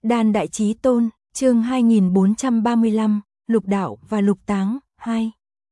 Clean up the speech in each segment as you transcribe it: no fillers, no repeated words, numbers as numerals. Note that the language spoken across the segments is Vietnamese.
Đan Đại Chí Tôn, chương 2435, Lục Đạo và Lục Táng, 2.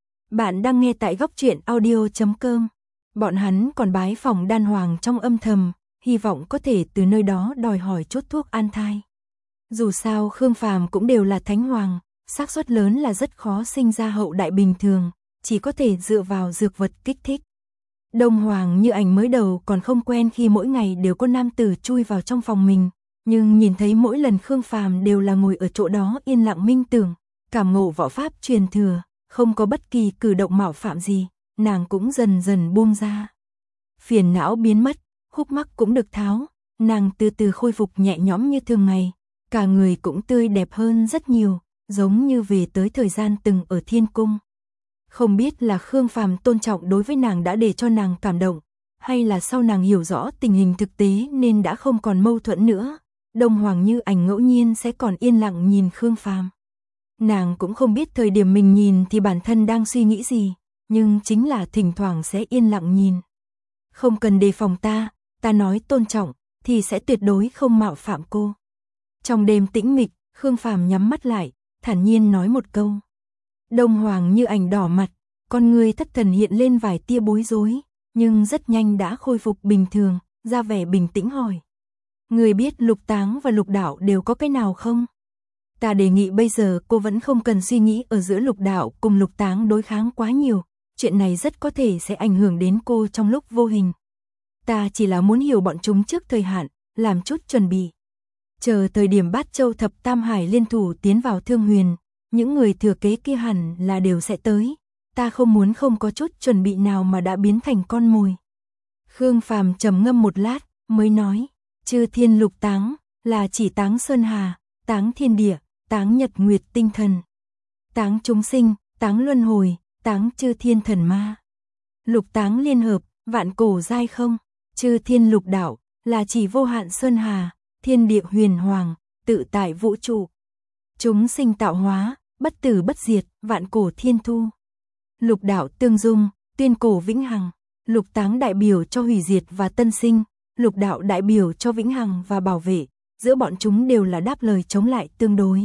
Bạn đang nghe tại góc truyện audio.com. Bọn hắn còn bái phỏng Đan Hoàng trong âm thầm, hy vọng có thể từ nơi đó đòi hỏi chút thuốc an thai. Dù sao Khương Phàm cũng đều là thánh hoàng, xác suất lớn là rất khó sinh ra hậu đại bình thường, chỉ có thể dựa vào dược vật kích thích. Đông Hoàng Như Ảnh mới đầu còn không quen khi mỗi ngày đều có nam tử chui vào trong phòng mình, nhưng nhìn thấy mỗi lần Khương Phàm đều là ngồi ở chỗ đó yên lặng minh tưởng, cảm ngộ võ pháp truyền thừa, không có bất kỳ cử động mạo phạm gì, nàng cũng dần dần buông ra. Phiền não biến mất, khúc mắc cũng được tháo, nàng từ từ khôi phục nhẹ nhõm như thường ngày, cả người cũng tươi đẹp hơn rất nhiều, giống như về tới thời gian từng ở thiên cung. Không biết là Khương Phàm tôn trọng đối với nàng đã để cho nàng cảm động, hay là sau nàng hiểu rõ tình hình thực tế nên đã không còn mâu thuẫn nữa. Đông Hoàng Như Ảnh ngẫu nhiên sẽ còn yên lặng nhìn Khương Phàm. Nàng cũng không biết thời điểm mình nhìn thì bản thân đang suy nghĩ gì, nhưng chính là thỉnh thoảng sẽ yên lặng nhìn. Không cần đề phòng ta nói tôn trọng thì sẽ tuyệt đối không mạo phạm cô. Trong đêm tĩnh mịch, Khương Phàm nhắm mắt lại, thản nhiên nói một câu. Đông Hoàng Như Ảnh đỏ mặt, con người thất thần hiện lên vài tia bối rối, nhưng rất nhanh đã khôi phục bình thường, ra vẻ bình tĩnh hỏi. Người biết Lục Táng và Lục Đạo đều có cái nào không? Ta đề nghị bây giờ cô vẫn không cần suy nghĩ ở giữa Lục Đạo cùng Lục Táng đối kháng quá nhiều, chuyện này rất có thể sẽ ảnh hưởng đến cô trong lúc vô hình. Ta chỉ là muốn hiểu bọn chúng trước thời hạn, làm chút chuẩn bị. Chờ thời điểm Bát Châu Thập Tam Hải liên thủ tiến vào Thương Huyền, những người thừa kế kia hẳn là đều sẽ tới. Ta không muốn không có chút chuẩn bị nào mà đã biến thành con mồi. Khương Phàm trầm ngâm một lát, mới nói. Chư thiên lục táng, là chỉ táng sơn hà, táng thiên địa, táng nhật nguyệt tinh thần. Táng chúng sinh, táng luân hồi, táng chư thiên thần ma. Lục táng liên hợp, vạn cổ giai không. Chư thiên lục đạo, là chỉ vô hạn sơn hà, thiên địa huyền hoàng, tự tại vũ trụ. Chúng sinh tạo hóa, bất tử bất diệt, vạn cổ thiên thu. Lục đạo tương dung, tuyên cổ vĩnh hằng. Lục táng đại biểu cho hủy diệt và tân sinh. Lục đạo đại biểu cho vĩnh hằng và bảo vệ, giữa bọn chúng đều là đáp lời chống lại tương đối.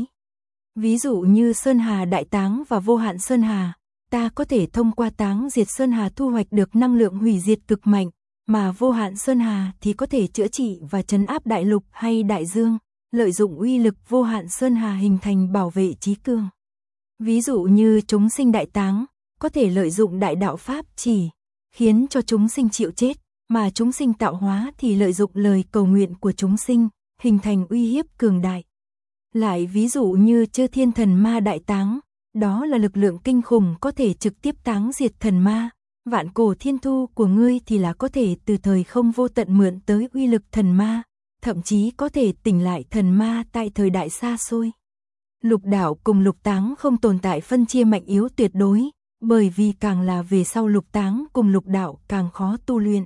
Ví dụ như Sơn Hà Đại Táng và Vô Hạn Sơn Hà, ta có thể thông qua táng diệt Sơn Hà thu hoạch được năng lượng hủy diệt cực mạnh, mà Vô Hạn Sơn Hà thì có thể chữa trị và trấn áp đại lục hay đại dương, lợi dụng uy lực Vô Hạn Sơn Hà hình thành bảo vệ chí cường. Ví dụ như chúng sinh đại táng, có thể lợi dụng đại đạo pháp chỉ, khiến cho chúng sinh chịu chết. Mà chúng sinh tạo hóa thì lợi dụng lời cầu nguyện của chúng sinh, hình thành uy hiếp cường đại. Lại ví dụ như chư thiên thần ma đại táng, đó là lực lượng kinh khủng có thể trực tiếp táng diệt thần ma. Vạn cổ thiên thu của ngươi thì là có thể từ thời không vô tận mượn tới uy lực thần ma, thậm chí có thể tỉnh lại thần ma tại thời đại xa xôi. Lục đạo cùng lục táng không tồn tại phân chia mạnh yếu tuyệt đối, bởi vì càng là về sau lục táng cùng lục đạo càng khó tu luyện.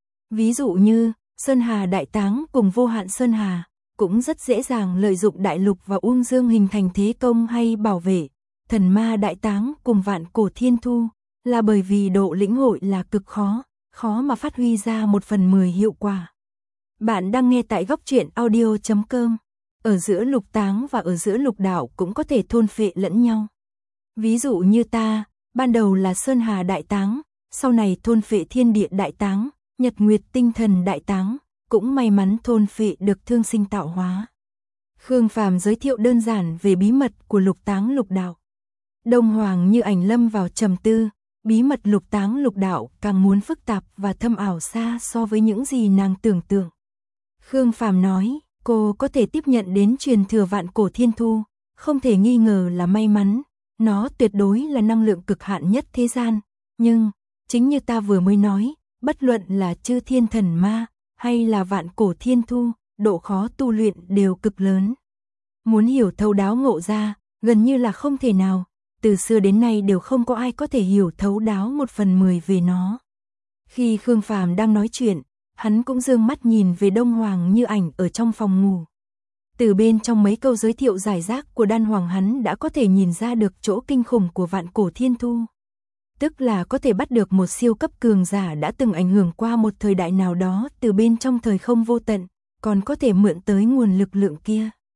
Ví dụ như, Sơn Hà Đại Táng cùng Vô Hạn Sơn Hà, cũng rất dễ dàng lợi dụng đại lục và uông dương hình thành thế công hay bảo vệ. Thần Ma Đại Táng cùng Vạn Cổ Thiên Thu, là bởi vì độ lĩnh hội là cực khó mà phát huy ra 1/10 hiệu quả. Bạn đang nghe tại góc truyện audio.com, ở giữa lục táng và ở giữa lục đạo cũng có thể thôn phệ lẫn nhau. Ví dụ như ta, ban đầu là Sơn Hà Đại Táng, sau này thôn phệ Thiên Địa Đại Táng. Nhật Nguyệt Tinh Thần Đại Táng, cũng may mắn thôn phệ được thương sinh tạo hóa. Khương Phàm giới thiệu đơn giản về bí mật của lục táng lục đạo. Đông Hoàng Như Ảnh lâm vào trầm tư, bí mật lục táng lục đạo càng muốn phức tạp và thâm ảo xa so với những gì nàng tưởng tượng. Khương Phàm nói, cô có thể tiếp nhận đến truyền thừa vạn cổ thiên thu, không thể nghi ngờ là may mắn, nó tuyệt đối là năng lượng cực hạn nhất thế gian, nhưng, chính như ta vừa mới nói, bất luận là chư thiên thần ma, hay là vạn cổ thiên thu, độ khó tu luyện đều cực lớn. Muốn hiểu thấu đáo ngộ ra, gần như là không thể nào, từ xưa đến nay đều không có ai có thể hiểu thấu đáo 1/10 về nó. Khi Khương Phàm đang nói chuyện, hắn cũng dương mắt nhìn về Đông Hoàng Như Ảnh ở trong phòng ngủ. Từ bên trong mấy câu giới thiệu giải rác của Đan Hoàng hắn đã có thể nhìn ra được chỗ kinh khủng của vạn cổ thiên thu. Tức là có thể bắt được một siêu cấp cường giả đã từng ảnh hưởng qua một thời đại nào đó từ bên trong thời không vô tận, còn có thể mượn tới nguồn lực lượng kia.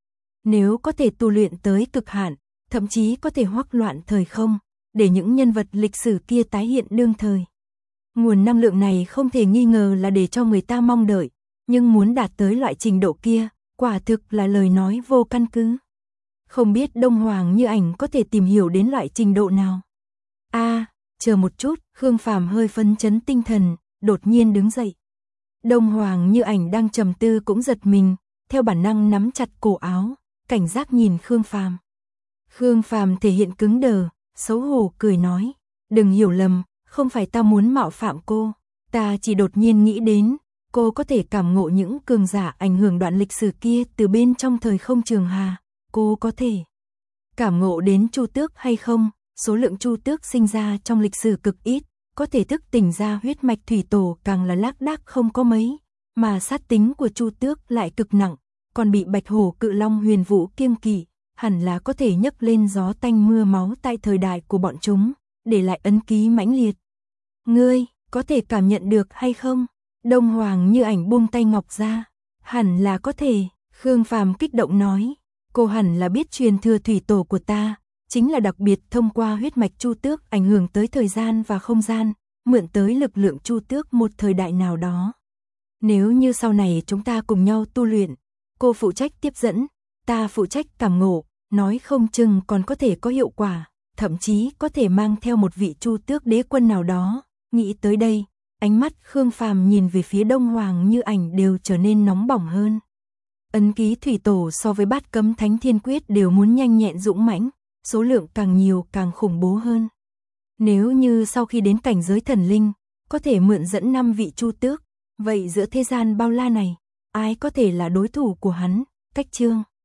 Nếu có thể tu luyện tới cực hạn, thậm chí có thể hoắc loạn thời không, để những nhân vật lịch sử kia tái hiện đương thời. Nguồn năng lượng này không thể nghi ngờ là để cho người ta mong đợi, nhưng muốn đạt tới loại trình độ kia, quả thực là lời nói vô căn cứ. Không biết Đông Hoàng Như Ảnh có thể tìm hiểu đến loại trình độ nào. Chờ một chút, Khương Phàm hơi phấn chấn tinh thần, đột nhiên đứng dậy. Đông Hoàng Như Ảnh đang trầm tư cũng giật mình, theo bản năng nắm chặt cổ áo, cảnh giác nhìn Khương Phàm. Khương Phàm thể hiện cứng đờ, xấu hổ cười nói, đừng hiểu lầm, không phải ta muốn mạo phạm cô, ta chỉ đột nhiên nghĩ đến, cô có thể cảm ngộ những cường giả ảnh hưởng đoạn lịch sử kia từ bên trong thời không trường hà, cô có thể cảm ngộ đến Chu Tước hay không? Số lượng Chu Tước sinh ra trong lịch sử cực ít, có thể thức tỉnh ra huyết mạch thủy tổ càng là lác đác không có mấy, mà sát tính của Chu Tước lại cực nặng, còn bị Bạch Hổ Cự Long Huyền Vũ kiêng kỵ, hẳn là có thể nhấc lên gió tanh mưa máu tại thời đại của bọn chúng, để lại ấn ký mãnh liệt. Ngươi, có thể cảm nhận được hay không? Đông Hoàng Như Ảnh buông tay ngọc ra, hẳn là có thể, Khương Phàm kích động nói, cô hẳn là biết truyền thừa thủy tổ của ta, chính là đặc biệt thông qua huyết mạch Chu Tước ảnh hưởng tới thời gian và không gian, mượn tới lực lượng Chu Tước một thời đại nào đó. Nếu như sau này chúng ta cùng nhau tu luyện, cô phụ trách tiếp dẫn, ta phụ trách cảm ngộ, nói không chừng còn có thể có hiệu quả, thậm chí có thể mang theo một vị Chu Tước đế quân nào đó. Nghĩ tới đây, ánh mắt Khương Phàm nhìn về phía Đông Hoàng Như Ảnh đều trở nên nóng bỏng hơn. Ấn ký thủy tổ so với Bát Cấm Thánh Thiên Quyết đều muốn nhanh nhẹn dũng mãnh, số lượng càng nhiều càng khủng bố hơn. Nếu như sau khi đến cảnh giới thần linh, có thể mượn dẫn 5 vị Chu Tước, vậy giữa thế gian bao la này, ai có thể là đối thủ của hắn? Cách chương